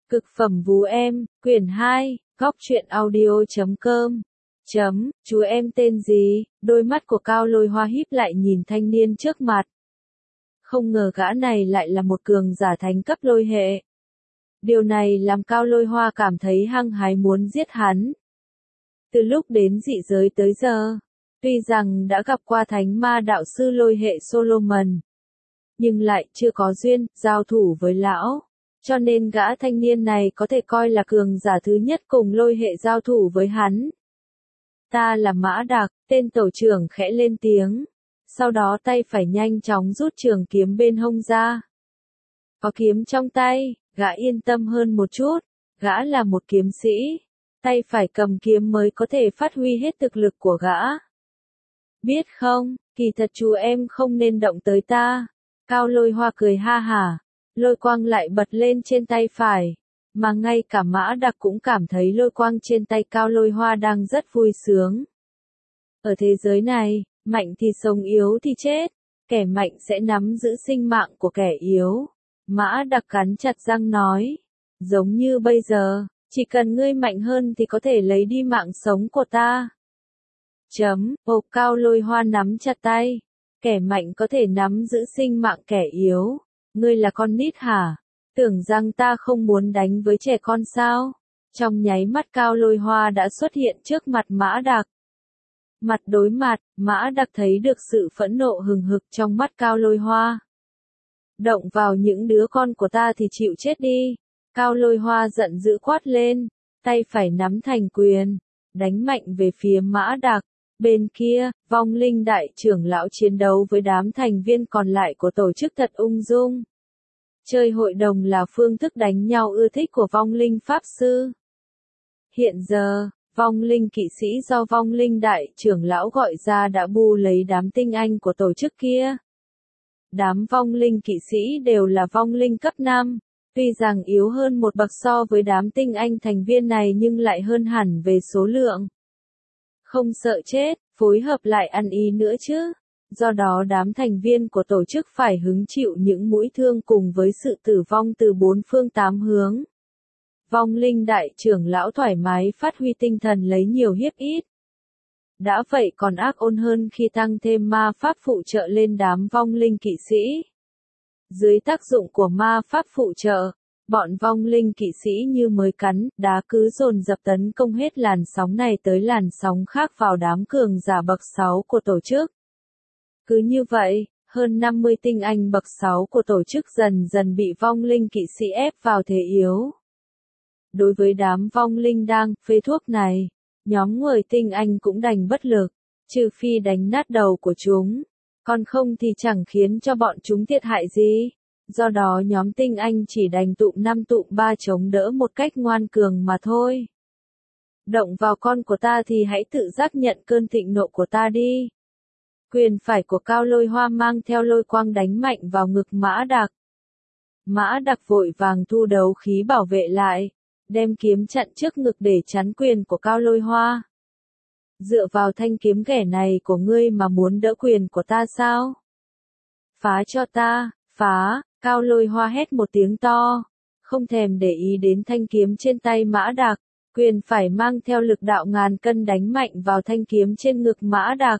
Cực phẩm vú em, quyển 2, góc truyện audio.com. Chú em tên gì? Đôi mắt của Cao Lôi Hoa híp lại nhìn thanh niên trước mặt. Không ngờ gã này lại là một cường giả thánh cấp lôi hệ. Điều này làm Cao Lôi Hoa cảm thấy hăng hái muốn giết hắn. Từ lúc đến dị giới tới giờ, tuy rằng đã gặp qua thánh ma đạo sư lôi hệ Solomon, nhưng lại chưa có duyên giao thủ với lão. Cho nên gã thanh niên này có thể coi là cường giả thứ nhất cùng lôi hệ giao thủ với hắn. Ta là Mã Đạc, tên tổ trưởng khẽ lên tiếng. Sau đó tay phải nhanh chóng rút trường kiếm bên hông ra. Có kiếm trong tay, gã yên tâm hơn một chút. Gã là một kiếm sĩ. Tay phải cầm kiếm mới có thể phát huy hết thực lực của gã. Biết không, kỳ thật chú em không nên động tới ta. Cao Lôi Hoa cười ha hả. Lôi quang lại bật lên trên tay phải, mà ngay cả Mã Đạc cũng cảm thấy lôi quang trên tay Cao Lôi Hoa đang rất vui sướng. Ở thế giới này, mạnh thì sống yếu thì chết, kẻ mạnh sẽ nắm giữ sinh mạng của kẻ yếu. Mã Đạc cắn chặt răng nói, giống như bây giờ, chỉ cần ngươi mạnh hơn thì có thể lấy đi mạng sống của ta. Cao Lôi Hoa nắm chặt tay, kẻ mạnh có thể nắm giữ sinh mạng kẻ yếu. Ngươi là con nít hả? Tưởng rằng ta không muốn đánh với trẻ con sao? Trong nháy mắt Cao Lôi Hoa đã xuất hiện trước mặt Mã Đạc. Mặt đối mặt, Mã Đạc thấy được sự phẫn nộ hừng hực trong mắt Cao Lôi Hoa. Động vào những đứa con của ta thì chịu chết đi. Cao Lôi Hoa giận dữ quát lên, tay phải nắm thành quyền, đánh mạnh về phía Mã Đạc. Bên kia, vong linh đại trưởng lão chiến đấu với đám thành viên còn lại của tổ chức thật ung dung. Chơi hội đồng là phương thức đánh nhau ưa thích của vong linh pháp sư. Hiện giờ, vong linh kỵ sĩ do vong linh đại trưởng lão gọi ra đã bu lấy đám tinh anh của tổ chức kia. Đám vong linh kỵ sĩ đều là vong linh cấp 5, tuy rằng yếu hơn một bậc so với đám tinh anh thành viên này nhưng lại hơn hẳn về số lượng. Không sợ chết, phối hợp lại ăn ý nữa chứ. Do đó đám thành viên của tổ chức phải hứng chịu những mũi thương cùng với sự tử vong từ bốn phương tám hướng. Vong linh đại trưởng lão thoải mái phát huy tinh thần lấy nhiều hiếp ít. Đã vậy còn ác ôn hơn khi tăng thêm ma pháp phụ trợ lên đám vong linh kỵ sĩ. Dưới tác dụng của ma pháp phụ trợ, bọn vong linh kỵ sĩ như mới cắn, đá cứ dồn dập tấn công hết làn sóng này tới làn sóng khác vào đám cường giả bậc 6 của tổ chức. Cứ như vậy, hơn 50 tinh anh bậc 6 của tổ chức dần dần bị vong linh kỵ sĩ ép vào thế yếu. Đối với đám vong linh đang phê thuốc này, nhóm người tinh anh cũng đành bất lực, trừ phi đánh nát đầu của chúng, còn không thì chẳng khiến cho bọn chúng thiệt hại gì. Do đó nhóm tinh anh chỉ đành tụm 5 tụm 3 chống đỡ một cách ngoan cường mà thôi. Động vào con của ta thì hãy tự giác nhận cơn thịnh nộ của ta đi. Quyền phải của Cao Lôi Hoa mang theo lôi quang đánh mạnh vào ngực Mã Đạc. Mã Đạc vội vàng thu đấu khí bảo vệ lại, đem kiếm chặn trước ngực để chắn quyền của Cao Lôi Hoa. Dựa vào thanh kiếm ghẻ này của ngươi mà muốn đỡ quyền của ta sao? Phá cho ta, phá! Cao Lôi Hoa hét một tiếng to, không thèm để ý đến thanh kiếm trên tay Mã Đạc, quyền phải mang theo lực đạo ngàn cân đánh mạnh vào thanh kiếm trên ngực Mã Đạc.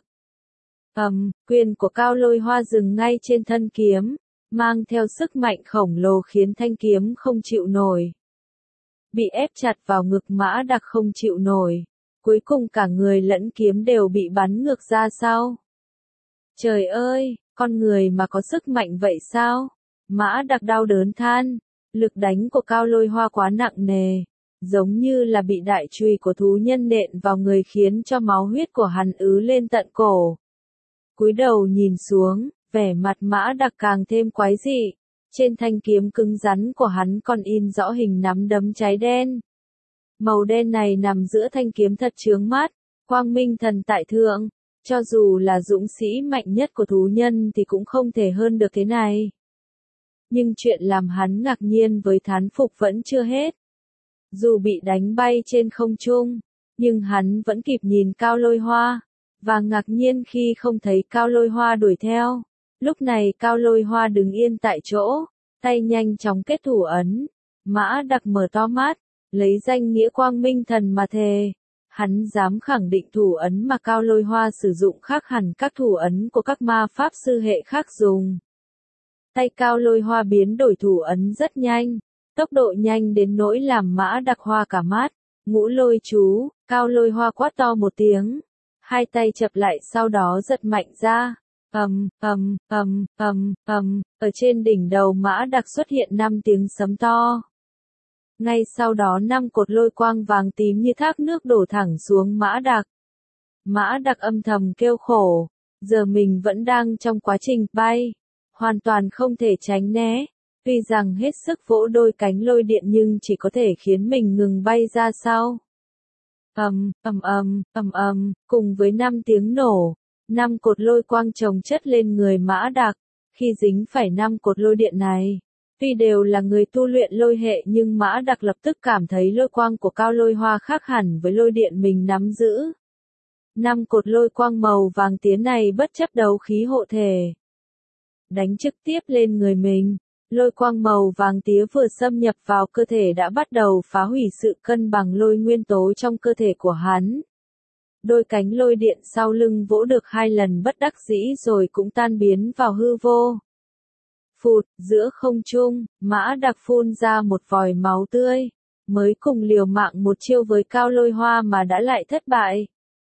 Quyền của Cao Lôi Hoa dừng ngay trên thân kiếm, mang theo sức mạnh khổng lồ khiến thanh kiếm không chịu nổi. Bị ép chặt vào ngực Mã Đạc không chịu nổi, cuối cùng cả người lẫn kiếm đều bị bắn ngược ra sau. Trời ơi, con người mà có sức mạnh vậy sao? Mã Đạc đau đớn than, lực đánh của Cao Lôi Hoa quá nặng nề, giống như là bị đại chùy của thú nhân nện vào người khiến cho máu huyết của hắn ứ lên tận cổ. Cúi đầu nhìn xuống, vẻ mặt Mã Đạc càng thêm quái dị, trên thanh kiếm cứng rắn của hắn còn in rõ hình nắm đấm cháy đen. Màu đen này nằm giữa thanh kiếm thật chướng mắt, quang minh thần tại thượng, cho dù là dũng sĩ mạnh nhất của thú nhân thì cũng không thể hơn được thế này. Nhưng chuyện làm hắn ngạc nhiên với thán phục vẫn chưa hết. Dù bị đánh bay trên không trung, nhưng hắn vẫn kịp nhìn Cao Lôi Hoa, và ngạc nhiên khi không thấy Cao Lôi Hoa đuổi theo. Lúc này Cao Lôi Hoa đứng yên tại chỗ, tay nhanh chóng kết thủ ấn, Mã Đặc mở to mắt, lấy danh nghĩa Quang Minh Thần mà thề. Hắn dám khẳng định thủ ấn mà Cao Lôi Hoa sử dụng khác hẳn các thủ ấn của các ma pháp sư hệ khác dùng. Tay Cao Lôi Hoa biến đổi thủ ấn rất nhanh, tốc độ nhanh đến nỗi làm Mã Đặc hoa cả mắt. Ngũ lôi chú, Cao Lôi Hoa quát to một tiếng. Hai tay chập lại sau đó giật mạnh ra. Ở trên đỉnh đầu Mã Đặc xuất hiện 5 tiếng sấm to. Ngay sau đó 5 cột lôi quang vàng tím như thác nước đổ thẳng xuống Mã Đặc. Mã Đặc âm thầm kêu khổ, giờ mình vẫn đang trong quá trình bay, hoàn toàn không thể tránh né. Tuy rằng hết sức vỗ đôi cánh lôi điện nhưng chỉ có thể khiến mình ngừng bay ra sau. Cùng với 5 tiếng nổ, 5 cột lôi quang chồng chất lên người Mã Đặc. Khi dính phải 5 cột lôi điện này, tuy đều là người tu luyện lôi hệ nhưng Mã Đặc lập tức cảm thấy lôi quang của Cao Lôi Hoa khác hẳn với lôi điện mình nắm giữ. 5 cột lôi quang màu vàng tía này bất chấp đấu khí hộ thể, đánh trực tiếp lên người mình. Lôi quang màu vàng tía vừa xâm nhập vào cơ thể đã bắt đầu phá hủy sự cân bằng lôi nguyên tố trong cơ thể của hắn. Đôi cánh lôi điện sau lưng vỗ được 2 lần bất đắc dĩ rồi cũng tan biến vào hư vô. Phụt, giữa không trung, Mã Đặc phun ra một vòi máu tươi, mới cùng liều mạng một chiêu với Cao Lôi Hoa mà đã lại thất bại.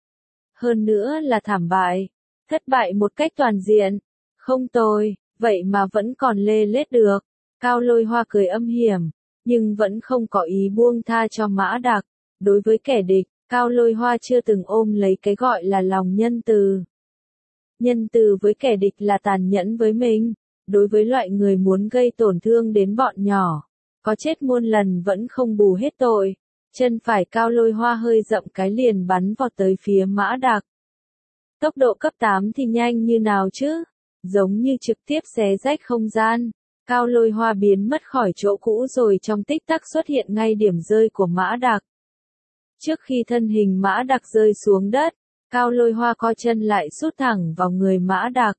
Hơn nữa là thảm bại, thất bại một cách toàn diện. Không tồi, vậy mà vẫn còn lê lết được. Cao Lôi Hoa cười âm hiểm, nhưng vẫn không có ý buông tha cho Mã Đặc. Đối với kẻ địch, Cao Lôi Hoa chưa từng ôm lấy cái gọi là lòng nhân từ. Nhân từ với kẻ địch là tàn nhẫn với mình. Đối với loại người muốn gây tổn thương đến bọn nhỏ, có chết muôn lần vẫn không bù hết tội. Chân phải Cao Lôi Hoa hơi rậm cái liền bắn vọt tới phía Mã Đặc. Tốc độ cấp 8 thì nhanh như nào chứ? Giống như trực tiếp xé rách không gian. Cao Lôi Hoa biến mất khỏi chỗ cũ rồi trong tích tắc xuất hiện ngay điểm rơi của Mã Đặc. Trước khi thân hình Mã Đặc rơi xuống đất, Cao Lôi Hoa co chân lại sút thẳng vào người Mã Đặc.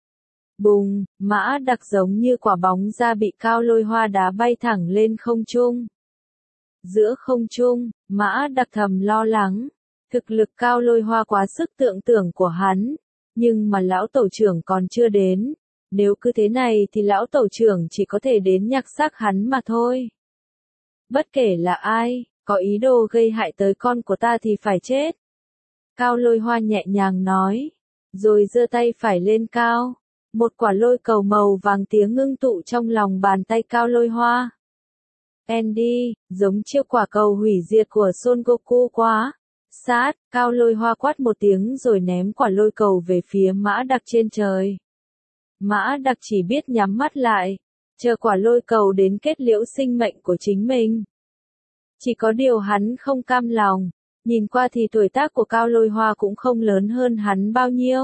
Bùng, Mã Đặc giống như quả bóng ra bị Cao Lôi Hoa đá bay thẳng lên không trung. Giữa không trung, Mã Đặc thầm lo lắng. Thực lực Cao Lôi Hoa quá sức tưởng tượng của hắn. Nhưng mà lão tổ trưởng còn chưa đến. Nếu cứ thế này thì lão tổ trưởng chỉ có thể đến nhặt xác hắn mà thôi. Bất kể là ai, có ý đồ gây hại tới con của ta thì phải chết. Cao Lôi Hoa nhẹ nhàng nói. Rồi giơ tay phải lên cao. Một quả lôi cầu màu vàng tía ngưng tụ trong lòng bàn tay Cao Lôi Hoa. Andy, giống chiêu quả cầu hủy diệt của Son Goku quá. Sát, Cao Lôi Hoa quát một tiếng rồi ném quả lôi cầu về phía Mã Đặc trên trời. Mã Đặc chỉ biết nhắm mắt lại, chờ quả lôi cầu đến kết liễu sinh mệnh của chính mình. Chỉ có điều hắn không cam lòng, nhìn qua thì tuổi tác của Cao Lôi Hoa cũng không lớn hơn hắn bao nhiêu.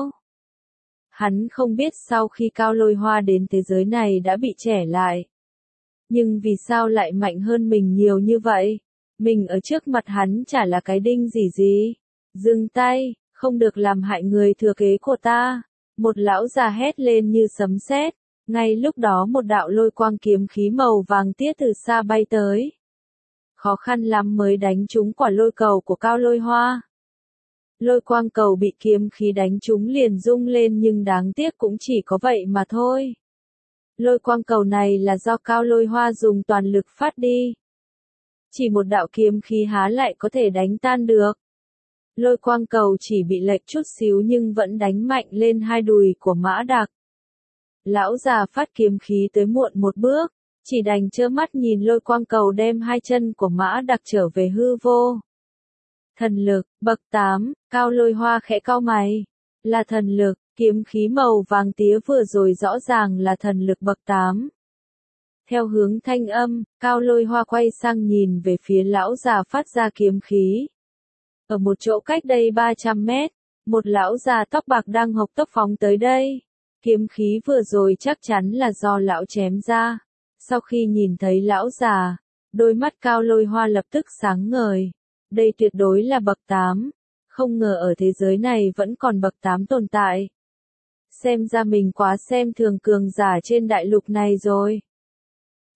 Hắn không biết sau khi Cao Lôi Hoa đến thế giới này đã bị trẻ lại. Nhưng vì sao lại mạnh hơn mình nhiều như vậy? Mình ở trước mặt hắn chả là cái đinh gì. Dừng tay, không được làm hại người thừa kế của ta. Một lão già hét lên như sấm sét. Ngay lúc đó một đạo lôi quang kiếm khí màu vàng tía từ xa bay tới. Khó khăn lắm mới đánh trúng quả lôi cầu của Cao Lôi Hoa. Lôi quang cầu bị kiếm khí đánh trúng liền rung lên nhưng đáng tiếc cũng chỉ có vậy mà thôi. Lôi quang cầu này là do Cao Lôi Hoa dùng toàn lực phát đi. Chỉ một đạo kiếm khí há lại có thể đánh tan được. Lôi quang cầu chỉ bị lệch chút xíu nhưng vẫn đánh mạnh lên hai đùi của Mã Đặc. Lão già phát kiếm khí tới muộn một bước, chỉ đành trơ mắt nhìn lôi quang cầu đem hai chân của Mã Đặc trở về hư vô. Thần lực, bậc 8, Cao Lôi Hoa khẽ cau mày. Là thần lực, kiếm khí màu vàng tía vừa rồi rõ ràng là thần lực bậc 8. Theo hướng thanh âm, Cao Lôi Hoa quay sang nhìn về phía lão già phát ra kiếm khí. Ở một chỗ cách đây 300 mét, một lão già tóc bạc đang hộc tốc phóng tới đây. Kiếm khí vừa rồi chắc chắn là do lão chém ra. Sau khi nhìn thấy lão già, đôi mắt Cao Lôi Hoa lập tức sáng ngời. Đây tuyệt đối là bậc 8. Không ngờ ở thế giới này vẫn còn bậc 8 tồn tại. Xem ra mình quá xem thường cường giả trên đại lục này rồi.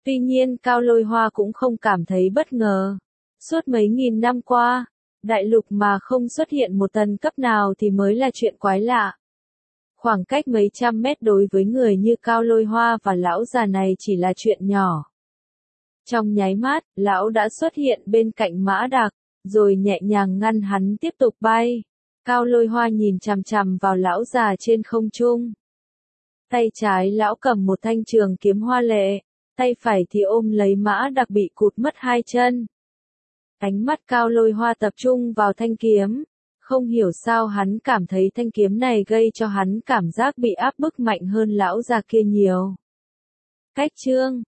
Tuy nhiên Cao Lôi Hoa cũng không cảm thấy bất ngờ. Suốt mấy nghìn năm qua, đại lục mà không xuất hiện một tần cấp nào thì mới là chuyện quái lạ. Khoảng cách mấy trăm mét đối với người như Cao Lôi Hoa và lão già này chỉ là chuyện nhỏ. Trong nháy mắt, lão đã xuất hiện bên cạnh Mã Đạc, rồi nhẹ nhàng ngăn hắn tiếp tục bay. Cao Lôi Hoa nhìn chằm chằm vào lão già trên không trung. Tay trái lão cầm một thanh trường kiếm hoa lệ, tay phải thì ôm lấy Mã Đạc bị cụt mất hai chân. Ánh mắt Cao Lôi Hoa tập trung vào thanh kiếm. Không hiểu sao hắn cảm thấy thanh kiếm này gây cho hắn cảm giác bị áp bức mạnh hơn lão già kia nhiều. Cách chương